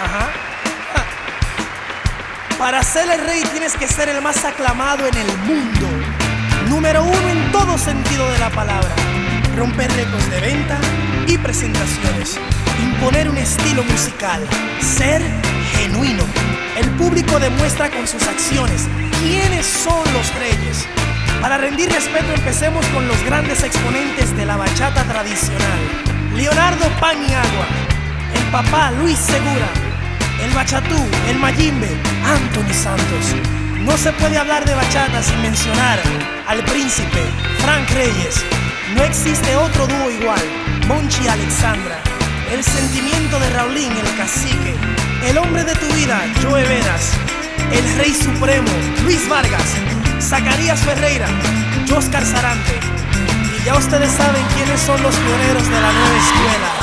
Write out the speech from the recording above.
Ajá. Para ser el rey tienes que ser el más aclamado en el mundo. Número uno en todo sentido de la palabra. Romper récords de venta y presentaciones. Imponer un estilo musical. Ser genuino. El público demuestra con sus acciones quiénes son los reyes. Para rendir respeto empecemos con los grandes exponentes de la bachata tradicional. Leonardo Paniagua, el papá Luis Segura, el bachatú, el Mayimbe, Anthony Santos. No se puede hablar de bachata sin mencionar al príncipe Frank Reyes. No existe otro dúo igual, Monchi y Alexandra. El sentimiento de Raulín, el cacique. El hombre de tu vida, Joe Veras. El rey supremo, Luis Vargas. Zacarías Ferreira, Oscar Sarante. Y ya ustedes saben quiénes son los pioneros de la nueva escuela.